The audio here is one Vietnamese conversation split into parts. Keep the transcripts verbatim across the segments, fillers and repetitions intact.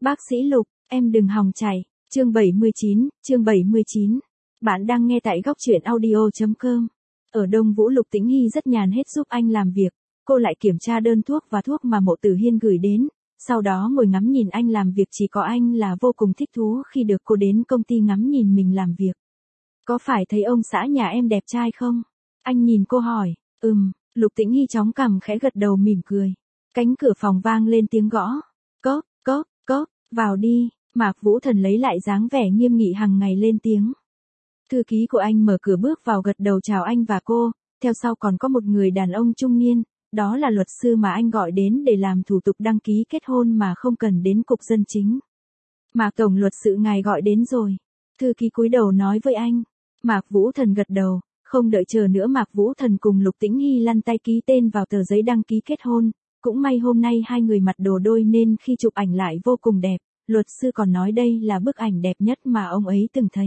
Bác sĩ Lục, em đừng hòng chạy. Chương bảy mươi chín, chương bảy mươi chín. Bạn đang nghe tại góc truyện audio chấm com. Ở Đông Vũ, Lục Tĩnh Hy rất nhàn hết giúp anh làm việc. Cô lại kiểm tra đơn thuốc và thuốc mà Mộ Tử Hiên gửi đến, sau đó ngồi ngắm nhìn anh làm việc. Chỉ có anh là vô cùng thích thú khi được cô đến công ty ngắm nhìn mình làm việc. Có phải thấy ông xã nhà em đẹp trai không? Anh nhìn cô hỏi. Ừm, Lục Tĩnh Hy chóng cằm khẽ gật đầu mỉm cười. Cánh cửa phòng vang lên tiếng gõ. Cóp, cóp, cóp, vào đi. Mạc Vũ Thần lấy lại dáng vẻ nghiêm nghị hàng ngày lên tiếng. Thư ký của anh mở cửa bước vào gật đầu chào anh và cô, theo sau còn có một người đàn ông trung niên, đó là luật sư mà anh gọi đến để làm thủ tục đăng ký kết hôn mà không cần đến cục dân chính. Mạc tổng luật sư ngài gọi đến rồi. Thư ký cúi đầu nói với anh. Mạc Vũ Thần gật đầu, không đợi chờ nữa Mạc Vũ Thần cùng Lục Tĩnh Hy lăn tay ký tên vào tờ giấy đăng ký kết hôn. Cũng may hôm nay hai người mặt đồ đôi nên khi chụp ảnh lại vô cùng đẹp, luật sư còn nói đây là bức ảnh đẹp nhất mà ông ấy từng thấy.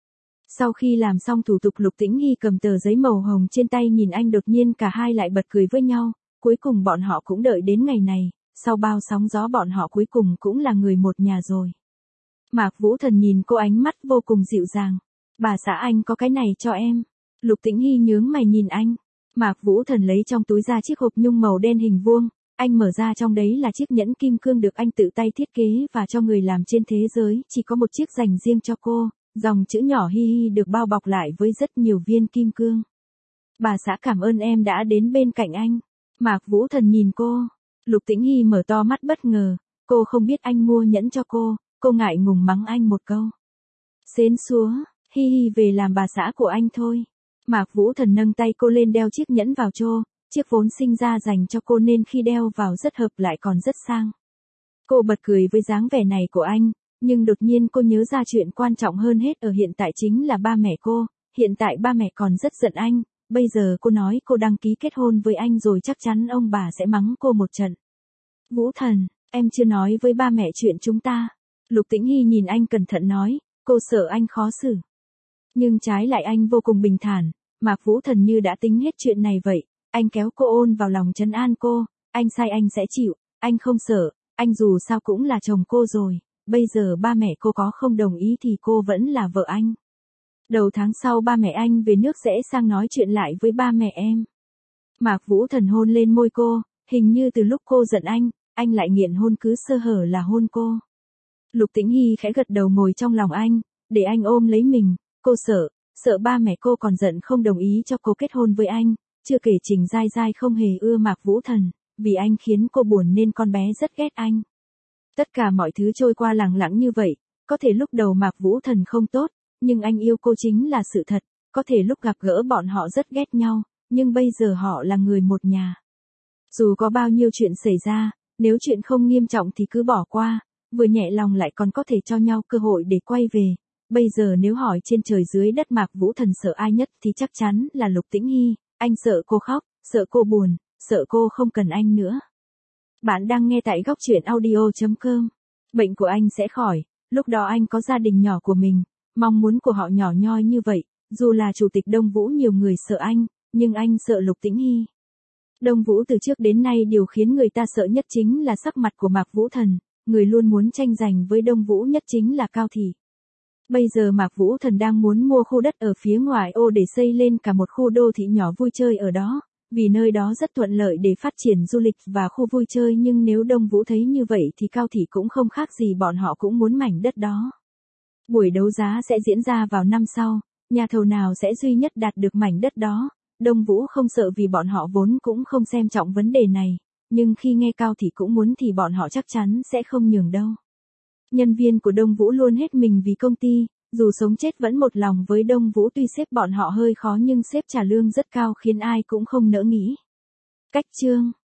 Sau khi làm xong thủ tục, Lục Tĩnh Hy cầm tờ giấy màu hồng trên tay nhìn anh, đột nhiên cả hai lại bật cười với nhau, cuối cùng bọn họ cũng đợi đến ngày này, sau bao sóng gió bọn họ cuối cùng cũng là người một nhà rồi. Mạc Vũ Thần nhìn cô ánh mắt vô cùng dịu dàng. Bà xã anh có cái này cho em. Lục Tĩnh Hy nhướng mày nhìn anh. Mạc Vũ Thần lấy trong túi ra chiếc hộp nhung màu đen hình vuông. Anh mở ra, trong đấy là chiếc nhẫn kim cương được anh tự tay thiết kế và cho người làm trên thế giới, chỉ có một chiếc dành riêng cho cô, dòng chữ nhỏ Hi Hi được bao bọc lại với rất nhiều viên kim cương. Bà xã cảm ơn em đã đến bên cạnh anh. Mạc Vũ Thần nhìn cô. Lục Tĩnh Hy mở to mắt bất ngờ, cô không biết anh mua nhẫn cho cô, cô ngại ngùng mắng anh một câu. Xến xúa, Hi Hi về làm bà xã của anh thôi. Mạc Vũ Thần nâng tay cô lên đeo chiếc nhẫn vào trô. Chiếc vốn sinh ra dành cho cô nên khi đeo vào rất hợp lại còn rất sang. Cô bật cười với dáng vẻ này của anh, nhưng đột nhiên cô nhớ ra chuyện quan trọng hơn hết ở hiện tại chính là ba mẹ cô. Hiện tại ba mẹ còn rất giận anh, bây giờ cô nói cô đăng ký kết hôn với anh rồi chắc chắn ông bà sẽ mắng cô một trận. Vũ Thần, em chưa nói với ba mẹ chuyện chúng ta. Lục Tĩnh Hy nhìn anh cẩn thận nói, cô sợ anh khó xử. Nhưng trái lại anh vô cùng bình thản, Mạc Vũ Thần như đã tính hết chuyện này vậy. Anh kéo cô ôn vào lòng trấn an cô, anh sai anh sẽ chịu, anh không sợ, anh dù sao cũng là chồng cô rồi, bây giờ ba mẹ cô có không đồng ý thì cô vẫn là vợ anh. Đầu tháng sau ba mẹ anh về nước sẽ sang nói chuyện lại với ba mẹ em. Mạc Vũ Thần hôn lên môi cô, hình như từ lúc cô giận anh, anh lại nghiện hôn, cứ sơ hở là hôn cô. Lục Tĩnh Hy khẽ gật đầu ngồi trong lòng anh, để anh ôm lấy mình, cô sợ, sợ ba mẹ cô còn giận không đồng ý cho cô kết hôn với anh. Chưa kể Trình Giai Giai không hề ưa Mạc Vũ Thần, vì anh khiến cô buồn nên con bé rất ghét anh. Tất cả mọi thứ trôi qua lẳng lặng như vậy, có thể lúc đầu Mạc Vũ Thần không tốt, nhưng anh yêu cô chính là sự thật, có thể lúc gặp gỡ bọn họ rất ghét nhau, nhưng bây giờ họ là người một nhà. Dù có bao nhiêu chuyện xảy ra, nếu chuyện không nghiêm trọng thì cứ bỏ qua, vừa nhẹ lòng lại còn có thể cho nhau cơ hội để quay về. Bây giờ nếu hỏi trên trời dưới đất Mạc Vũ Thần sợ ai nhất thì chắc chắn là Lục Tĩnh Hy. Anh sợ cô khóc, sợ cô buồn, sợ cô không cần anh nữa. Bạn đang nghe tại góc truyện audio chấm com. Bệnh của anh sẽ khỏi, lúc đó anh có gia đình nhỏ của mình, mong muốn của họ nhỏ nhoi như vậy, dù là chủ tịch Đông Vũ nhiều người sợ anh, nhưng anh sợ Lục Tĩnh Hy. Đông Vũ từ trước đến nay điều khiến người ta sợ nhất chính là sắc mặt của Mạc Vũ Thần, người luôn muốn tranh giành với Đông Vũ nhất chính là Cao Thị. Bây giờ Mạc Vũ Thần đang muốn mua khu đất ở phía ngoài ô để xây lên cả một khu đô thị nhỏ vui chơi ở đó, vì nơi đó rất thuận lợi để phát triển du lịch và khu vui chơi, nhưng nếu Đông Vũ thấy như vậy thì Cao Thị cũng không khác gì, bọn họ cũng muốn mảnh đất đó. Buổi đấu giá sẽ diễn ra vào năm sau, nhà thầu nào sẽ duy nhất đạt được mảnh đất đó, Đông Vũ không sợ vì bọn họ vốn cũng không xem trọng vấn đề này, nhưng khi nghe Cao Thị cũng muốn thì bọn họ chắc chắn sẽ không nhường đâu. Nhân viên của Đông Vũ luôn hết mình vì công ty, dù sống chết vẫn một lòng với Đông Vũ, tuy sếp bọn họ hơi khó nhưng sếp trả lương rất cao khiến ai cũng không nỡ nghĩ. Cách chương